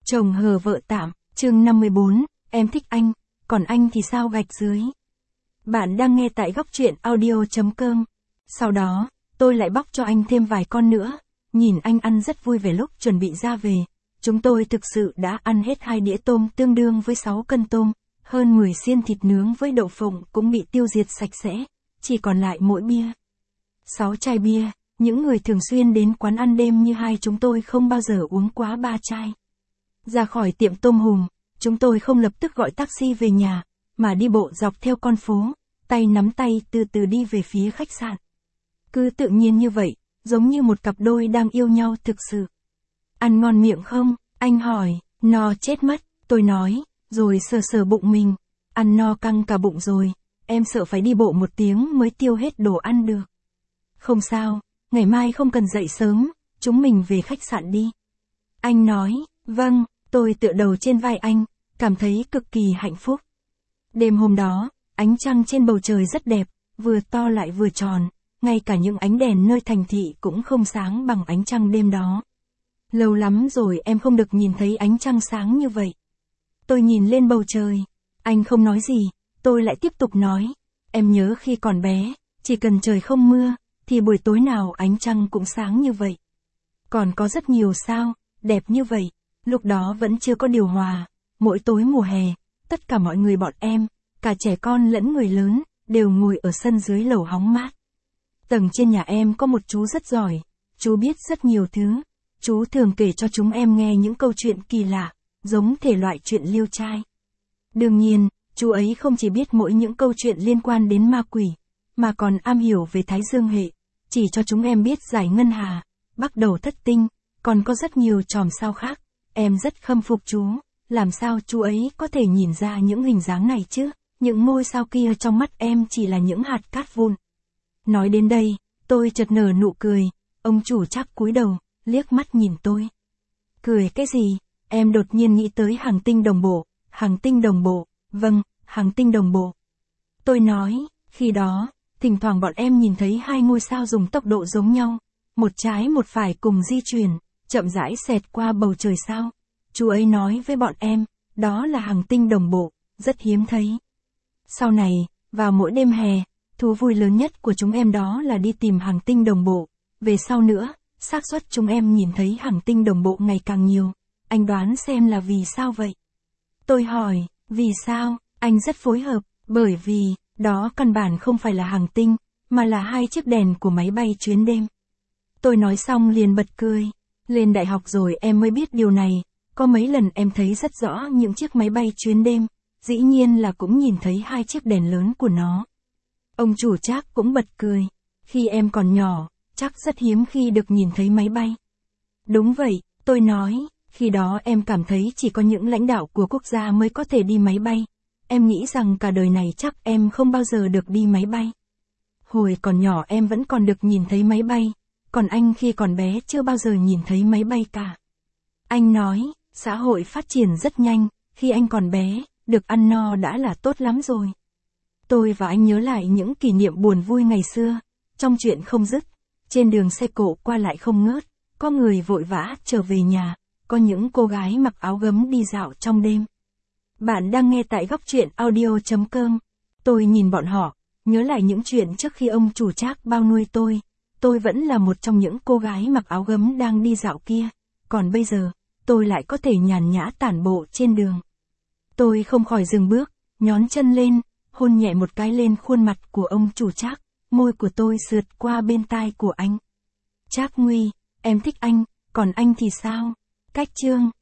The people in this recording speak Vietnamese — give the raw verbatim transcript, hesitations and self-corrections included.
Chồng hờ vợ tạm, chương năm mươi bốn, em thích anh, còn anh thì sao gạch dưới. Bạn đang nghe tại góc truyện audio.com. Sau đó, tôi lại bóc cho anh thêm vài con nữa, nhìn anh ăn rất vui vẻ lúc chuẩn bị ra về. Chúng tôi thực sự đã ăn hết hai đĩa tôm tương đương với sáu cân tôm, hơn mười xiên thịt nướng với đậu phộng cũng bị tiêu diệt sạch sẽ, chỉ còn lại mỗi bia. Sáu chai bia, những người thường xuyên đến quán ăn đêm như hai chúng tôi không bao giờ uống quá ba chai. Ra khỏi tiệm tôm hùm, chúng tôi không lập tức gọi taxi về nhà, mà đi bộ dọc theo con phố, tay nắm tay từ từ đi về phía khách sạn. Cứ tự nhiên như vậy, giống như một cặp đôi đang yêu nhau thực sự. Ăn ngon miệng không? Anh hỏi. No chết mất, tôi nói, rồi sờ sờ bụng mình. Ăn no căng cả bụng rồi, em sợ phải đi bộ một tiếng mới tiêu hết đồ ăn được. Không sao, ngày mai không cần dậy sớm, chúng mình về khách sạn đi. Anh nói, vâng, tôi tựa đầu trên vai anh, cảm thấy cực kỳ hạnh phúc. Đêm hôm đó, ánh trăng trên bầu trời rất đẹp, vừa to lại vừa tròn, ngay cả những ánh đèn nơi thành thị cũng không sáng bằng ánh trăng đêm đó. Lâu lắm rồi em không được nhìn thấy ánh trăng sáng như vậy. Tôi nhìn lên bầu trời, anh không nói gì, tôi lại tiếp tục nói, em nhớ khi còn bé, chỉ cần trời không mưa, thì buổi tối nào ánh trăng cũng sáng như vậy. Còn có rất nhiều sao, đẹp như vậy, lúc đó vẫn chưa có điều hòa, mỗi tối mùa hè, tất cả mọi người bọn em, cả trẻ con lẫn người lớn, đều ngồi ở sân dưới lầu hóng mát. Tầng trên nhà em có một chú rất giỏi, chú biết rất nhiều thứ, chú thường kể cho chúng em nghe những câu chuyện kỳ lạ, giống thể loại chuyện liêu trai. Đương nhiên, chú ấy không chỉ biết mỗi những câu chuyện liên quan đến ma quỷ, mà còn am hiểu về Thái Dương hệ, chỉ cho chúng em biết giải ngân hà, bắt đầu thất tinh, còn có rất nhiều chòm sao khác. Em rất khâm phục chú, làm sao chú ấy có thể nhìn ra những hình dáng này chứ, những ngôi sao kia trong mắt em chỉ là những hạt cát vụn. Nói đến đây, tôi chợt nở nụ cười, ông chủ chắc cúi đầu, liếc mắt nhìn tôi. Cười cái gì? Em đột nhiên nghĩ tới hành tinh đồng bộ, hành tinh đồng bộ, vâng, hành tinh đồng bộ. Tôi nói, khi đó, thỉnh thoảng bọn em nhìn thấy hai ngôi sao dùng tốc độ giống nhau, một trái một phải cùng di chuyển, chậm rãi xẹt qua bầu trời sao. Chú ấy nói với bọn em, đó là hành tinh đồng bộ, rất hiếm thấy. Sau này, vào mỗi đêm hè, thú vui lớn nhất của chúng em đó là đi tìm hành tinh đồng bộ. Về sau nữa, xác suất chúng em nhìn thấy hành tinh đồng bộ ngày càng nhiều. Anh đoán xem là vì sao vậy? Tôi hỏi, vì sao? Anh rất phối hợp, bởi vì, đó căn bản không phải là hành tinh, mà là hai chiếc đèn của máy bay chuyến đêm. Tôi nói xong liền bật cười. Lên đại học rồi em mới biết điều này, có mấy lần em thấy rất rõ những chiếc máy bay chuyến đêm, dĩ nhiên là cũng nhìn thấy hai chiếc đèn lớn của nó. Ông chủ Trác cũng bật cười, khi em còn nhỏ, chắc rất hiếm khi được nhìn thấy máy bay. Đúng vậy, tôi nói, khi đó em cảm thấy chỉ có những lãnh đạo của quốc gia mới có thể đi máy bay. Em nghĩ rằng cả đời này chắc em không bao giờ được đi máy bay. Hồi còn nhỏ em vẫn còn được nhìn thấy máy bay, còn anh khi còn bé chưa bao giờ nhìn thấy máy bay cả. Anh nói, xã hội phát triển rất nhanh, khi anh còn bé, được ăn no đã là tốt lắm rồi. Tôi và anh nhớ lại những kỷ niệm buồn vui ngày xưa, trong chuyện không dứt, trên đường xe cộ qua lại không ngớt, có người vội vã trở về nhà, có những cô gái mặc áo gấm đi dạo trong đêm. Bạn đang nghe tại góc truyện audio.com. Tôi nhìn bọn họ, nhớ lại những chuyện trước khi ông chủ Trác bao nuôi tôi. Tôi vẫn là một trong những cô gái mặc áo gấm đang đi dạo kia, còn bây giờ, tôi lại có thể nhàn nhã tản bộ trên đường. Tôi không khỏi dừng bước, nhón chân lên, hôn nhẹ một cái lên khuôn mặt của ông chủ Trác, môi của tôi sượt qua bên tai của anh. Trác Nguy, em thích anh, còn anh thì sao? Cách chương